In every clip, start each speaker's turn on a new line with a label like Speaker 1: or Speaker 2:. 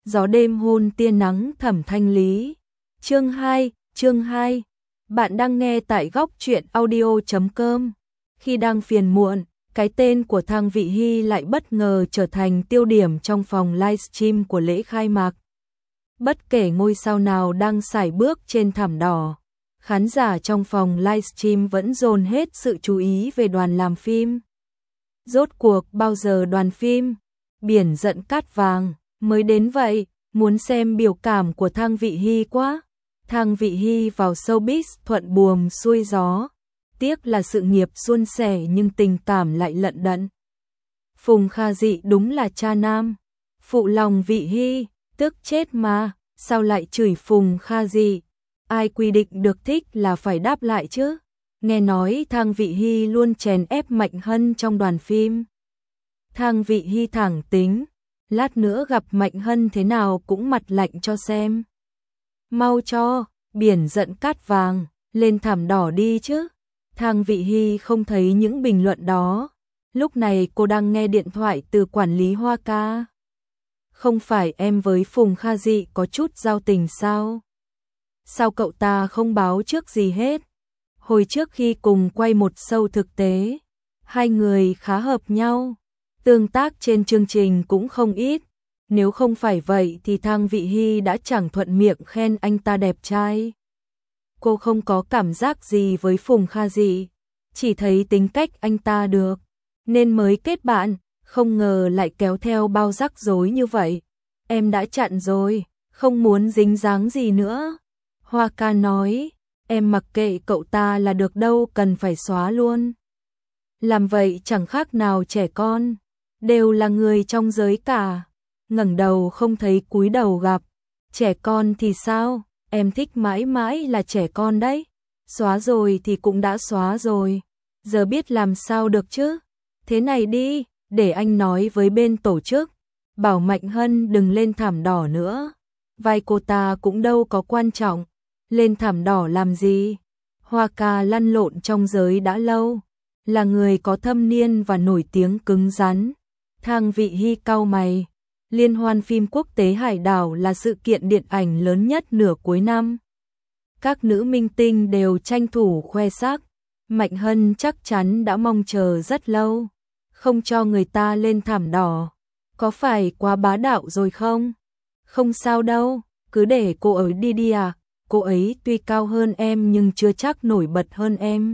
Speaker 1: Gió đêm hôn tia nắng Thẩm Thanh Lý. Chương 2. Bạn đang nghe tại góc truyện audio.com. Khi đang phiền muộn, cái tên của Thang Vị Hy lại bất ngờ trở thành tiêu điểm trong phòng livestream của lễ khai mạc. Bất kể ngôi sao nào đang sải bước trên thảm đỏ, khán giả trong phòng livestream vẫn dồn hết sự chú ý về đoàn làm phim. Rốt cuộc bao giờ đoàn phim Biển Giận Cát Vàng mới đến vậy? Muốn xem biểu cảm của Thang Vị Hy quá. Thang Vị Hy vào showbiz thuận buồm xuôi gió, tiếc là sự nghiệp suôn sẻ nhưng tình cảm lại lận đận. Phùng Kha Dị đúng là cha nam, phụ lòng Vị Hy, tức chết mà, sao lại chửi Phùng Kha Dị? Ai quy định được thích là phải đáp lại chứ? Nghe nói Thang Vị Hy luôn chèn ép Mạnh Hân trong đoàn phim. Thang Vị Hy thẳng tính, lát nữa gặp Mạnh Hân thế nào cũng mặt lạnh cho xem. Mau cho Biển Giận Cát Vàng lên thảm đỏ đi chứ. Thang Vị Hy không thấy những bình luận đó. Lúc này cô đang nghe điện thoại từ quản lý Hoa Ca. Không phải em với Phùng Kha Dị có chút giao tình sao? Sao cậu ta không báo trước gì hết? Hồi trước khi cùng quay một show thực tế, hai người khá hợp nhau, tương tác trên chương trình cũng không ít. Nếu không phải vậy thì Thang Vị Hy đã chẳng thuận miệng khen anh ta đẹp trai. Cô không có cảm giác gì với Phùng Kha Dị, chỉ thấy tính cách anh ta được, nên mới kết bạn, không ngờ lại kéo theo bao rắc rối như vậy. Em đã chặn rồi, không muốn dính dáng gì nữa. Hoa Ca nói, em mặc kệ cậu ta là được đâu cần phải xóa luôn. Làm vậy chẳng khác nào trẻ con, đều là người trong giới cả. Ngẩng đầu không thấy cúi đầu gặp. Trẻ con thì sao? Em thích mãi mãi là trẻ con đấy. Xóa rồi thì cũng đã xóa rồi. Giờ biết làm sao được chứ? Thế này đi, để anh nói với bên tổ chức, bảo Mạnh Hân đừng lên thảm đỏ nữa. Vai cô ta cũng đâu có quan trọng. Lên thảm đỏ làm gì? Hoa Ca lăn lộn trong giới đã lâu, là người có thâm niên và nổi tiếng cứng rắn. Thang Vị Hy cau mày. Liên hoan phim quốc tế Hải Đảo là sự kiện điện ảnh lớn nhất nửa cuối năm. Các nữ minh tinh đều tranh thủ khoe sắc. Mạnh Hân chắc chắn đã mong chờ rất lâu, không cho người ta lên thảm đỏ. Có phải quá bá đạo rồi không? Không sao đâu, cứ để cô ấy đi đi à. Cô ấy tuy cao hơn em nhưng chưa chắc nổi bật hơn em.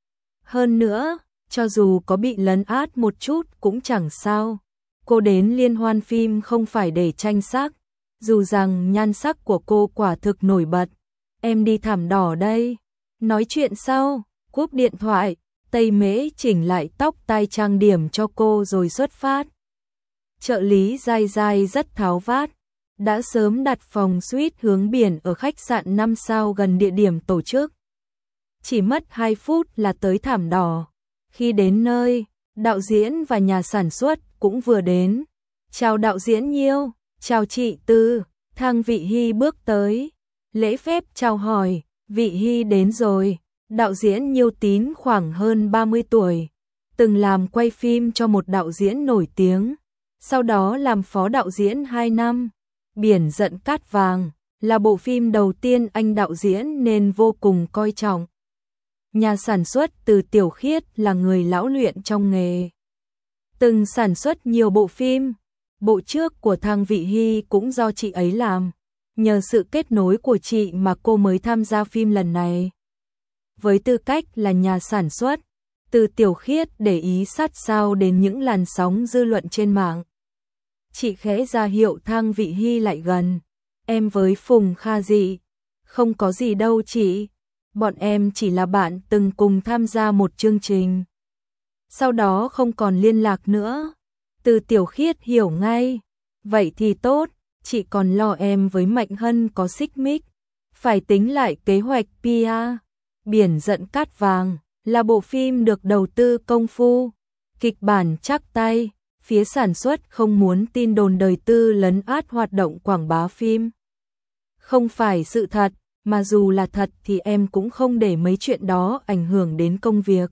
Speaker 1: Hơn nữa, cho dù có bị lấn át một chút cũng chẳng sao. Cô đến liên hoan phim không phải để tranh sắc, dù rằng nhan sắc của cô quả thực nổi bật. Em đi thảm đỏ đây. Nói chuyện sau, cúp điện thoại, Tây Mễ chỉnh lại tóc tai trang điểm cho cô rồi xuất phát. Trợ lý Giai Giai rất tháo vát, đã sớm đặt phòng suite hướng biển ở khách sạn 5 sao gần địa điểm tổ chức. Chỉ mất 2 phút là tới thảm đỏ. Khi đến nơi, đạo diễn và nhà sản xuất cũng vừa đến. Chào đạo diễn Nhiêu, chào chị Tư. Thang Vị Hy bước tới, lễ phép chào hỏi. Vị Hy đến rồi. Đạo diễn Nhiêu Tín khoảng hơn 30 tuổi, từng làm quay phim cho một đạo diễn nổi tiếng, sau đó làm phó đạo diễn 2 năm. Biển Giận Cát Vàng là bộ phim đầu tiên anh đạo diễn nên vô cùng coi trọng. Nhà sản xuất Từ Tiểu Khiết là người lão luyện trong nghề, từng sản xuất nhiều bộ phim. Bộ trước của Thang Vị Hy cũng do chị ấy làm. Nhờ sự kết nối của chị mà cô mới tham gia phim lần này. Với tư cách là nhà sản xuất, Từ Tiểu Khiết để ý sát sao đến những làn sóng dư luận trên mạng. Chị khẽ ra hiệu Thang Vị Hy lại gần. Em với Phùng Kha Dị, không có gì đâu chị. Bọn em chỉ là bạn từng cùng tham gia một chương trình, sau đó không còn liên lạc nữa. Từ Tiểu Khiết hiểu ngay. Vậy thì tốt, chị còn lo em với Mạnh Hân có xích mích, phải tính lại kế hoạch PR. Biển Giận Cát Vàng là bộ phim được đầu tư công phu, kịch bản chắc tay. Phía sản xuất không muốn tin đồn đời tư lấn át hoạt động quảng bá phim. Không phải sự thật, mà dù là thật thì em cũng không để mấy chuyện đó ảnh hưởng đến công việc.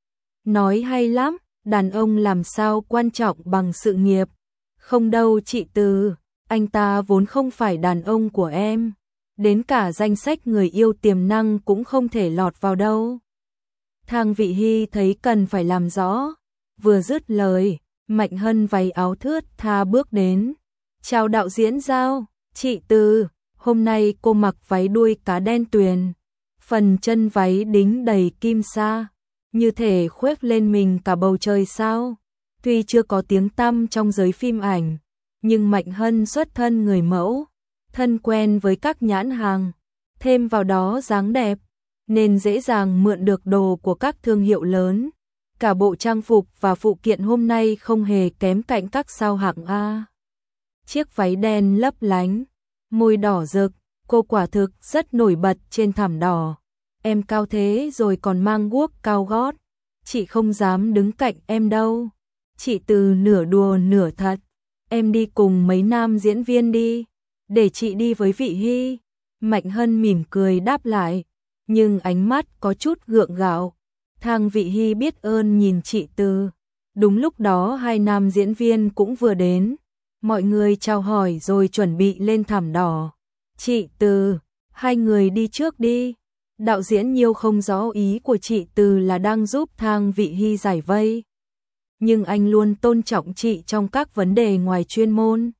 Speaker 1: Nói hay lắm, đàn ông làm sao quan trọng bằng sự nghiệp. Không đâu chị Từ, anh ta vốn không phải đàn ông của em, đến cả danh sách người yêu tiềm năng cũng không thể lọt vào đâu. Thang Vị Hy thấy cần phải làm rõ, vừa dứt lời, Mạnh Hân váy áo thướt tha bước đến. Chào đạo diễn Giao, chị Từ, hôm nay cô mặc váy đuôi cá đen tuyền, phần chân váy đính đầy kim sa, như thể khuếch lên mình cả bầu trời sao. Tuy chưa có tiếng tăm trong giới phim ảnh, nhưng Mạnh Hân xuất thân người mẫu, thân quen với các nhãn hàng, thêm vào đó dáng đẹp, nên dễ dàng mượn được đồ của các thương hiệu lớn. Cả bộ trang phục và phụ kiện hôm nay không hề kém cạnh các sao hạng A. Chiếc váy đen lấp lánh, môi đỏ rực, cô quả thực rất nổi bật trên thảm đỏ. Em cao thế rồi còn mang guốc cao gót, chị không dám đứng cạnh em đâu. Chị Từ nửa đùa nửa thật, em đi cùng mấy nam diễn viên đi, để chị đi với Vị Hy. Mạnh Hân mỉm cười đáp lại, nhưng ánh mắt có chút gượng gạo. Thang Vị Hy biết ơn nhìn chị Từ. Đúng lúc đó hai nam diễn viên cũng vừa đến, mọi người chào hỏi rồi chuẩn bị lên thảm đỏ. Chị Từ, hai người đi trước đi. Đạo diễn Nhiêu không rõ ý của chị Từ là đang giúp Thang Vị Hy giải vây, nhưng anh luôn tôn trọng chị trong các vấn đề ngoài chuyên môn.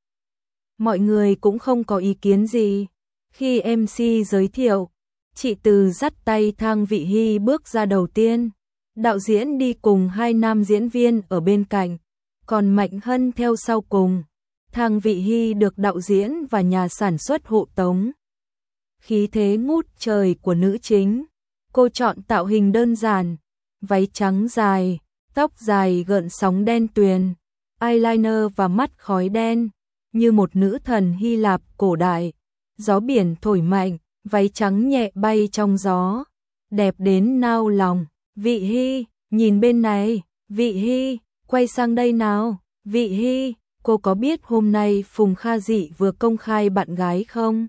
Speaker 1: Mọi người cũng không có ý kiến gì. Khi MC giới thiệu, chị Từ dắt tay Thang Vị Hy bước ra đầu tiên. Đạo diễn đi cùng hai nam diễn viên ở bên cạnh, còn Mạnh Hân theo sau cùng. Thang Vị Hy được đạo diễn và nhà sản xuất hộ tống. Khí thế ngút trời của nữ chính, cô chọn tạo hình đơn giản, váy trắng dài, tóc dài gợn sóng đen tuyền, eyeliner và mắt khói đen, như một nữ thần Hy Lạp cổ đại. Gió biển thổi mạnh, váy trắng nhẹ bay trong gió, đẹp đến nao lòng. Vị Hy, nhìn bên này. Vị Hy, quay sang đây nào. Vị Hy, cô có biết hôm nay Phùng Kha Dị vừa công khai bạn gái không?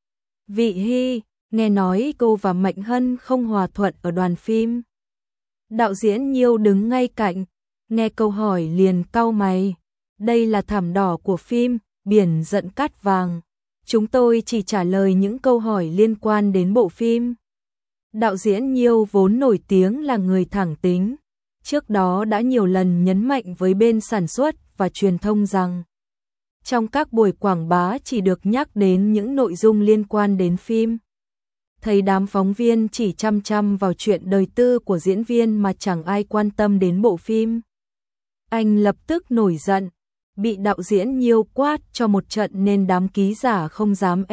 Speaker 1: Vị Hy, nghe nói cô và Mạnh Hân không hòa thuận ở đoàn phim. Đạo diễn Nhiêu đứng ngay cạnh, nghe câu hỏi liền cau mày. Đây là thảm đỏ của phim Biển Giận Cát Vàng. Chúng tôi chỉ trả lời những câu hỏi liên quan đến bộ phim. Đạo diễn Nhiêu vốn nổi tiếng là người thẳng tính, trước đó đã nhiều lần nhấn mạnh với bên sản xuất và truyền thông rằng trong các buổi quảng bá chỉ được nhắc đến những nội dung liên quan đến phim. Thấy đám phóng viên chỉ chăm chăm vào chuyện đời tư của diễn viên mà chẳng ai quan tâm đến bộ phim, anh lập tức nổi giận, bị đạo diễn Nhiêu quát cho một trận nên đám ký giả không dám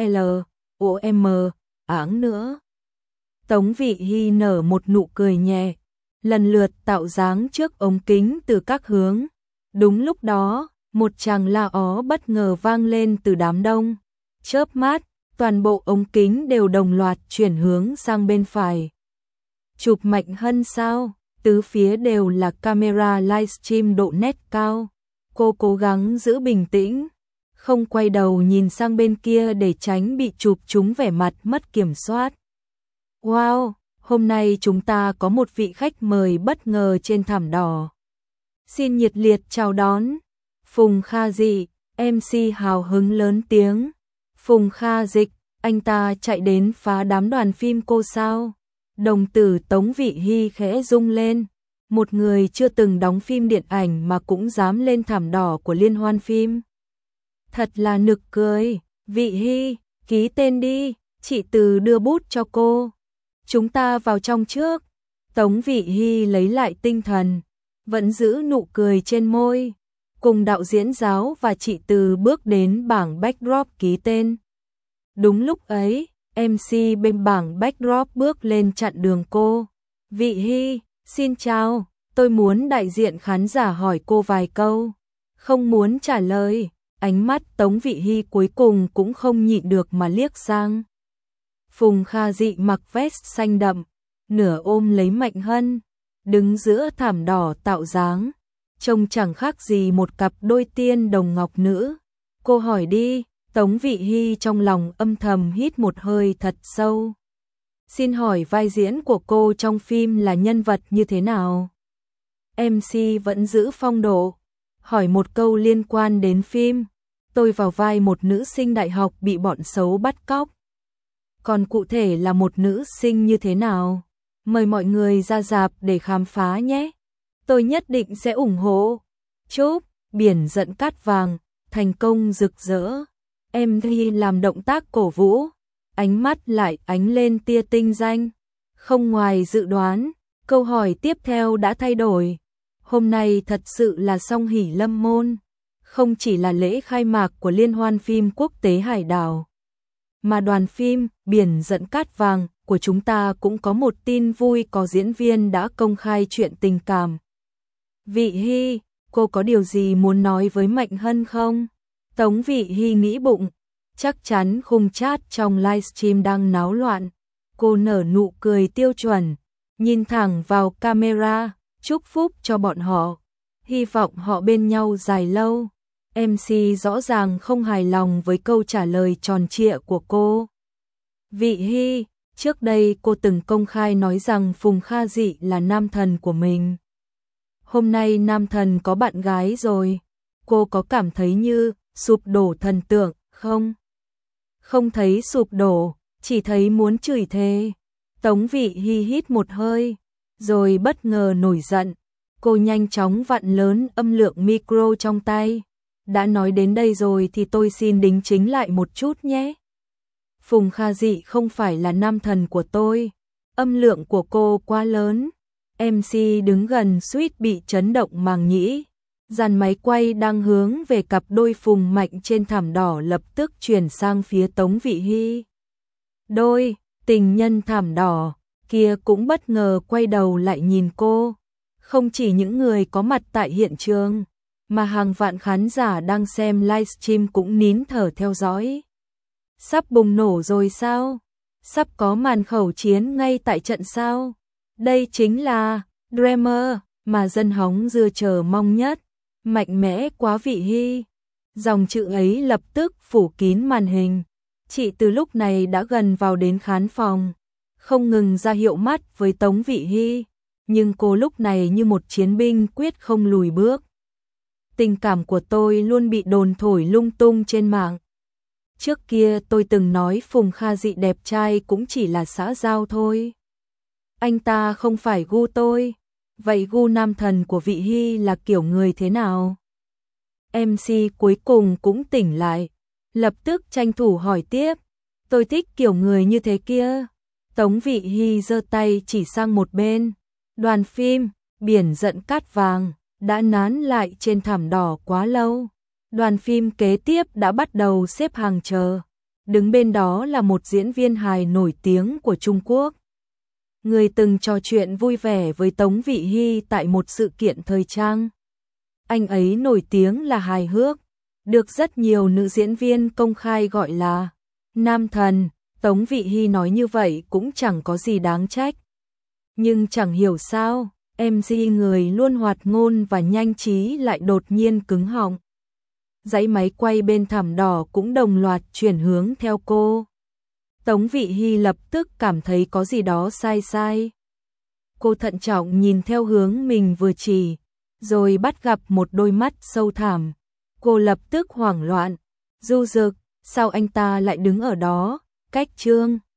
Speaker 1: LOM áng nữa. Tống Vị Hy nở một nụ cười nhẹ, lần lượt tạo dáng trước ống kính từ các hướng. Đúng lúc đó, một tràng la ó bất ngờ vang lên từ đám đông. Chớp mắt, toàn bộ ống kính đều đồng loạt chuyển hướng sang bên phải. Chụp Mạnh Hân sao? Tứ phía đều là camera livestream độ nét cao. Cô cố gắng giữ bình tĩnh, không quay đầu nhìn sang bên kia để tránh bị chụp trúng vẻ mặt mất kiểm soát. Wow, hôm nay chúng ta có một vị khách mời bất ngờ trên thảm đỏ. Xin nhiệt liệt chào đón Phùng Kha Dị. MC hào hứng lớn tiếng. Phùng Kha Dịch, anh ta chạy đến phá đám đoàn phim cô sao? Đồng tử Tống Vị Hy khẽ rung lên. Một người chưa từng đóng phim điện ảnh mà cũng dám lên thảm đỏ của liên hoan phim. Thật là nực cười. Vị Hy, ký tên đi. Chị Từ đưa bút cho cô. Chúng ta vào trong trước. Tống Vị Hy lấy lại tinh thần, vẫn giữ nụ cười trên môi, cùng đạo diễn Giáo và chị Từ bước đến bảng backdrop ký tên. Đúng lúc ấy, MC bên bảng backdrop bước lên chặn đường cô. Vị Hy, xin chào, tôi muốn đại diện khán giả hỏi cô vài câu. Không muốn trả lời, ánh mắt Tống Vị Hy cuối cùng cũng không nhịn được mà liếc sang. Phùng Kha Dị mặc vest xanh đậm, nửa ôm lấy Mạnh Hân, đứng giữa thảm đỏ tạo dáng, trông chẳng khác gì một cặp đôi tiên đồng ngọc nữ. Cô hỏi đi. Tống Vị Hy trong lòng âm thầm hít một hơi thật sâu. Xin hỏi vai diễn của cô trong phim là nhân vật như thế nào? MC vẫn giữ phong độ, hỏi một câu liên quan đến phim. tôi vào vai một nữ sinh đại học bị bọn xấu bắt cóc. Còn cụ thể là một nữ sinh như thế nào? Mời mọi người ra rạp để khám phá nhé. Tôi nhất định sẽ ủng hộ. Chúc Biển Giận Cát Vàng thành công rực rỡ. Em Thi làm động tác cổ vũ, ánh mắt lại ánh lên tia tinh danh. Không ngoài dự đoán, câu hỏi tiếp theo đã thay đổi. Hôm nay thật sự là song hỷ lâm môn, không chỉ là lễ khai mạc của Liên hoan phim quốc tế Hải Đảo, mà đoàn phim Biển Giận Cát Vàng của chúng ta cũng có một tin vui, có diễn viên đã công khai chuyện tình cảm. Vị Hy, cô có điều gì muốn nói với Mạnh Hân không? Tống Vị Hy nghĩ bụng, chắc chắn khung chat trong livestream đang náo loạn. Cô nở nụ cười tiêu chuẩn, nhìn thẳng vào camera, chúc phúc cho bọn họ, hy vọng họ bên nhau dài lâu. MC rõ ràng không hài lòng với câu trả lời tròn trịa của cô. Vị Hy, trước đây cô từng công khai nói rằng Phùng Kha Dị là nam thần của mình. Hôm nay nam thần có bạn gái rồi, cô có cảm thấy như sụp đổ thần tượng không? Không thấy sụp đổ, chỉ thấy muốn chửi thề. Tống Vị Hy hít một hơi, rồi bất ngờ nổi giận. Cô nhanh chóng vặn lớn âm lượng micro trong tay. Đã nói đến đây rồi thì tôi xin đính chính lại một chút nhé. Phùng Kha Dị không phải là nam thần của tôi. Âm lượng của cô quá lớn. MC đứng gần suýt bị chấn động màng nhĩ. Dàn máy quay đang hướng về cặp đôi Phùng Mạnh trên thảm đỏ lập tức chuyển sang phía Tống Vị Hy. Đôi tình nhân thảm đỏ kia cũng bất ngờ quay đầu lại nhìn cô. Không chỉ những người có mặt tại hiện trường, mà hàng vạn khán giả đang xem livestream cũng nín thở theo dõi. Sắp bùng nổ rồi sao? Sắp có màn khẩu chiến ngay tại trận sao? Đây chính là Dreamer mà dân hóng dưa chờ mong nhất. Mạnh mẽ quá Vị Hy. Dòng chữ ấy lập tức phủ kín màn hình. Chị từ lúc này đã gần vào đến khán phòng, không ngừng ra hiệu mắt với Tống Vị Hy, nhưng cô lúc này như một chiến binh quyết không lùi bước. Tình cảm của tôi luôn bị đồn thổi lung tung trên mạng. Trước kia tôi từng nói Phùng Kha Dị đẹp trai cũng chỉ là xã giao thôi. Anh ta không phải gu tôi. Vậy gu nam thần của Vị Hy là kiểu người thế nào? MC cuối cùng cũng tỉnh lại, lập tức tranh thủ hỏi tiếp. Tôi thích kiểu người như thế kia. Tống Vị Hy giơ tay chỉ sang một bên. Đoàn phim Biển Giận Cát Vàng đã nán lại trên thảm đỏ quá lâu. Đoàn phim kế tiếp đã bắt đầu xếp hàng chờ. Đứng bên đó là một diễn viên hài nổi tiếng của Trung Quốc. Người từng trò chuyện vui vẻ với Tống Vị Hy tại một sự kiện thời trang. Anh ấy nổi tiếng là hài hước, được rất nhiều nữ diễn viên công khai gọi là nam thần. Tống Vị Hy nói như vậy cũng chẳng có gì đáng trách. Nhưng chẳng hiểu sao, MC người luôn hoạt ngôn và nhanh trí lại đột nhiên cứng họng. Dãy máy quay bên thảm đỏ cũng đồng loạt chuyển hướng theo cô. Tống Vị Hy lập tức cảm thấy có gì đó sai sai. Cô thận trọng nhìn theo hướng mình vừa chỉ, rồi bắt gặp một đôi mắt sâu thẳm. Cô lập tức hoảng loạn. Du Dực, sao anh ta lại đứng ở đó, cách Trương